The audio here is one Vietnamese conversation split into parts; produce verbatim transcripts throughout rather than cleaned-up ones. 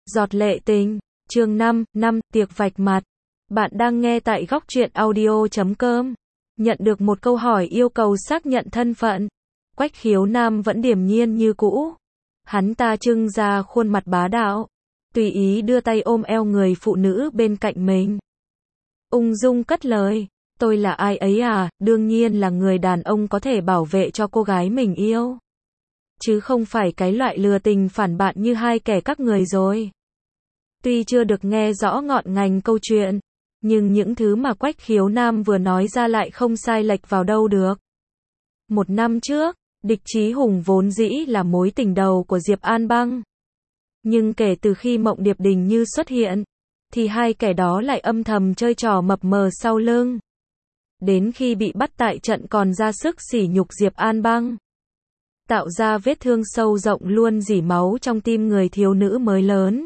Giọt lệ tình, chương năm, năm, tiệc vạch mặt. Bạn đang nghe tại góc truyện audio chấm com. Nhận được một câu hỏi yêu cầu xác nhận thân phận. Quách Khiếu Nam vẫn điềm nhiên như cũ. Hắn ta trưng ra khuôn mặt bá đạo, tùy ý đưa tay ôm eo người phụ nữ bên cạnh mình. Ung dung cất lời, tôi là ai ấy à, đương nhiên là người đàn ông có thể bảo vệ cho cô gái mình yêu. Chứ không phải cái loại lừa tình phản bạn như hai kẻ các người rồi. Tuy chưa được nghe rõ ngọn ngành câu chuyện, nhưng những thứ mà Quách Khiếu Nam vừa nói ra lại không sai lệch vào đâu được. Một năm trước, Địch Chí Hùng vốn dĩ là mối tình đầu của Diệp An Băng. Nhưng kể từ khi Mộng Điệp Đình Như xuất hiện, thì hai kẻ đó lại âm thầm chơi trò mập mờ sau lưng. Đến khi bị bắt tại trận còn ra sức sỉ nhục Diệp An Băng, tạo ra vết thương sâu rộng luôn rỉ máu trong tim người thiếu nữ mới lớn.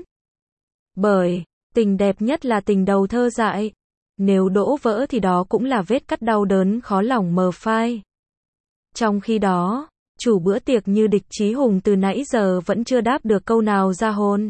Bởi, tình đẹp nhất là tình đầu thơ dại. Nếu đổ vỡ thì đó cũng là vết cắt đau đớn khó lòng mờ phai. Trong khi đó, chủ bữa tiệc như Địch Chí Hùng từ nãy giờ vẫn chưa đáp được câu nào ra hồn.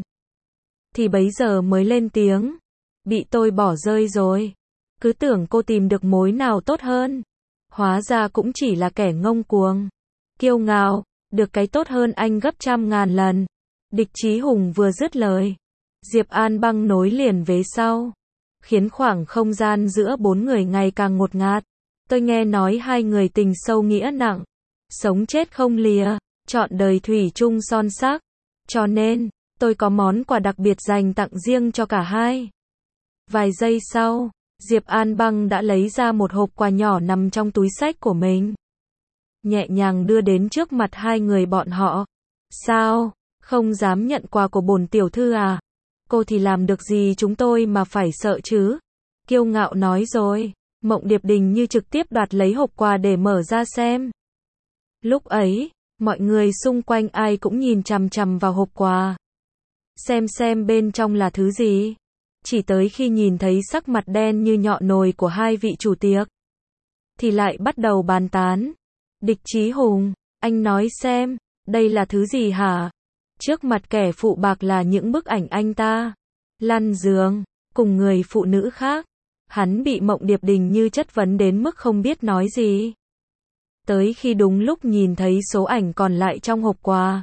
Thì bấy giờ mới lên tiếng. Bị tôi bỏ rơi rồi. Cứ tưởng cô tìm được mối nào tốt hơn. Hóa ra cũng chỉ là kẻ ngông cuồng, kiêu ngạo, được cái tốt hơn anh gấp trăm ngàn lần. Địch Chí Hùng vừa dứt lời, Diệp An Băng nối liền vế sau, khiến khoảng không gian giữa bốn người ngày càng ngột ngạt. Tôi nghe nói hai người tình sâu nghĩa nặng, sống chết không lìa, chọn đời thủy chung son sắc. Cho nên, tôi có món quà đặc biệt dành tặng riêng cho cả hai. Vài giây sau, Diệp An Băng đã lấy ra một hộp quà nhỏ nằm trong túi xách của mình, nhẹ nhàng đưa đến trước mặt hai người bọn họ. Sao, không dám nhận quà của bổn tiểu thư à? Cô thì làm được gì chúng tôi mà phải sợ chứ? Kiêu ngạo nói rồi. Mộng Điệp Đình Như trực tiếp đoạt lấy hộp quà để mở ra xem. Lúc ấy, mọi người xung quanh ai cũng nhìn chằm chằm vào hộp quà, xem xem bên trong là thứ gì. Chỉ tới khi nhìn thấy sắc mặt đen như nhọn nồi của hai vị chủ tiệc, thì lại bắt đầu bàn tán. Địch Chí Hùng, anh nói xem, đây là thứ gì hả? Trước mặt kẻ phụ bạc là những bức ảnh anh ta lăn giường cùng người phụ nữ khác. Hắn bị Mộng Điệp Đình Như chất vấn đến mức không biết nói gì. Tới khi đúng lúc nhìn thấy số ảnh còn lại trong hộp quà,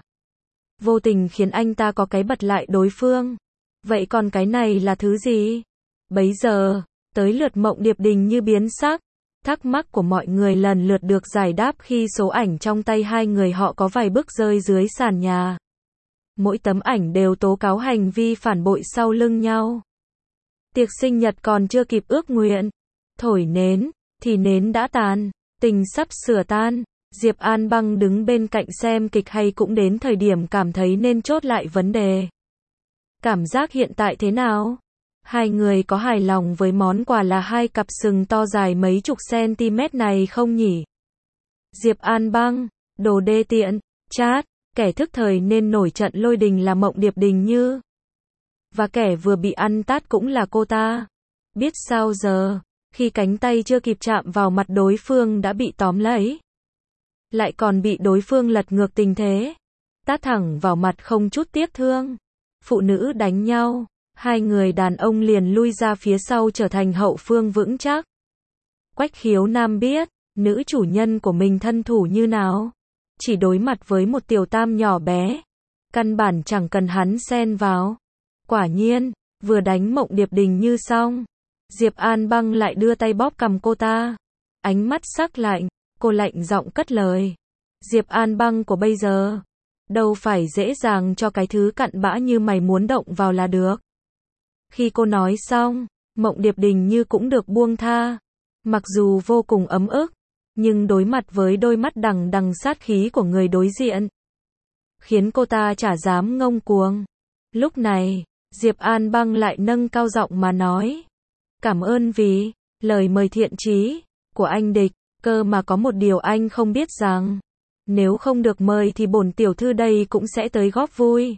vô tình khiến anh ta có cái bật lại đối phương. Vậy còn cái này là thứ gì? Bấy giờ, tới lượt Mộng Điệp Đình Như biến sắc. Thắc mắc của mọi người lần lượt được giải đáp khi số ảnh trong tay hai người họ có vài bức rơi dưới sàn nhà. Mỗi tấm ảnh đều tố cáo hành vi phản bội sau lưng nhau. Tiệc sinh nhật còn chưa kịp ước nguyện, thổi nến, thì nến đã tàn, tình sắp sửa tan. Diệp An Băng đứng bên cạnh xem kịch hay cũng đến thời điểm cảm thấy nên chốt lại vấn đề. Cảm giác hiện tại thế nào? Hai người có hài lòng với món quà là hai cặp sừng to dài mấy chục centimet này không nhỉ? Diệp An Băng, đồ đê tiện, chát, kẻ thức thời nên nổi trận lôi đình là Mộng Điệp Đình Như. Và kẻ vừa bị ăn tát cũng là cô ta. Biết sao giờ, khi cánh tay chưa kịp chạm vào mặt đối phương đã bị tóm lấy. Lại còn bị đối phương lật ngược tình thế, tát thẳng vào mặt không chút tiếc thương. Phụ nữ đánh nhau, hai người đàn ông liền lui ra phía sau trở thành hậu phương vững chắc. Quách Khiếu Nam biết, nữ chủ nhân của mình thân thủ như nào. Chỉ đối mặt với một tiểu tam nhỏ bé, căn bản chẳng cần hắn xen vào. Quả nhiên, vừa đánh Mộng Điệp Đình Như xong, Diệp An Băng lại đưa tay bóp cằm cô ta. Ánh mắt sắc lạnh, cô lạnh giọng cất lời. Diệp An Băng của bây giờ, đâu phải dễ dàng cho cái thứ cặn bã như mày muốn động vào là được. Khi cô nói xong, Mộng Điệp Đình Như cũng được buông tha. Mặc dù vô cùng ấm ức, nhưng đối mặt với đôi mắt đằng đằng sát khí của người đối diện, khiến cô ta chả dám ngông cuồng. Lúc này, Diệp An Băng lại nâng cao giọng mà nói. Cảm ơn vì lời mời thiện chí của anh Địch, cơ mà có một điều anh không biết rằng, nếu không được mời thì bổn tiểu thư đây cũng sẽ tới góp vui.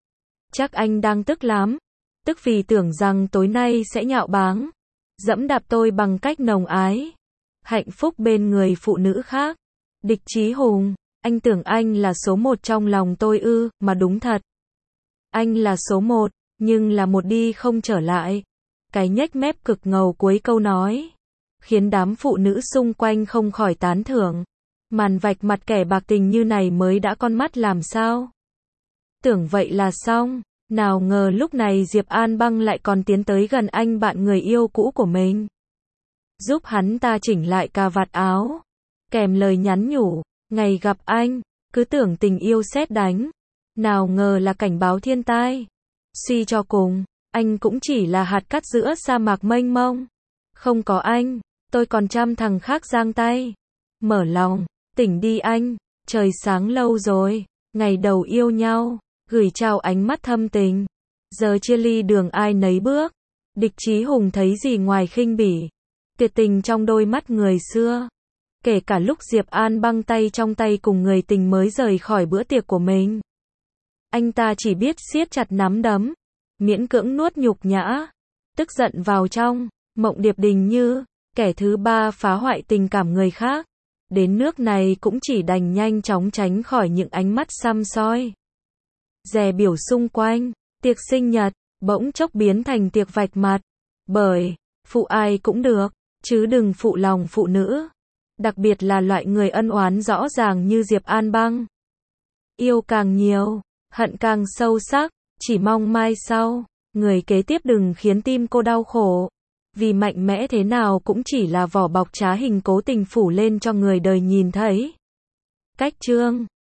Chắc anh đang tức lắm, tức vì tưởng rằng tối nay sẽ nhạo báng, dẫm đạp tôi bằng cách nồng ái, hạnh phúc bên người phụ nữ khác. Địch Chí Hùng, anh tưởng anh là số một trong lòng tôi ư? Mà đúng thật, anh là số một. nhưng là một đi không trở lại. Cái nhếch mép cực ngầu cuối câu nói, khiến đám phụ nữ xung quanh không khỏi tán thưởng. Màn vạch mặt kẻ bạc tình như này mới đã con mắt làm sao? Tưởng vậy là xong, nào ngờ lúc này Diệp An Băng lại còn tiến tới gần anh bạn người yêu cũ của mình. Giúp hắn ta chỉnh lại cà vạt áo, kèm lời nhắn nhủ, ngày gặp anh, cứ tưởng tình yêu sét đánh, nào ngờ là cảnh báo thiên tai. Suy cho cùng, anh cũng chỉ là hạt cát giữa sa mạc mênh mông. Không có anh, tôi còn trăm thằng khác giang tay. Mở lòng, tỉnh đi anh, trời sáng lâu rồi, ngày đầu yêu nhau, gửi chào ánh mắt thâm tình. Giờ chia ly đường ai nấy bước, Địch Chí Hùng thấy gì ngoài khinh bỉ, tuyệt tình trong đôi mắt người xưa. Kể cả lúc Diệp An Băng tay trong tay cùng người tình mới rời khỏi bữa tiệc của mình, anh ta chỉ biết siết chặt nắm đấm, miễn cưỡng nuốt nhục nhã, tức giận vào trong. Mộng Điệp Đình Như, kẻ thứ ba phá hoại tình cảm người khác, đến nước này cũng chỉ đành nhanh chóng tránh khỏi những ánh mắt săm soi, dè biểu xung quanh. Tiệc sinh nhật bỗng chốc biến thành tiệc vạch mặt, bởi phụ ai cũng được, chứ đừng phụ lòng phụ nữ, đặc biệt là loại người ân oán rõ ràng như Diệp An Băng. Yêu càng nhiều, hận càng sâu sắc, chỉ mong mai sau, người kế tiếp đừng khiến tim cô đau khổ, vì mạnh mẽ thế nào cũng chỉ là vỏ bọc trá hình cố tình phủ lên cho người đời nhìn thấy. Cách chương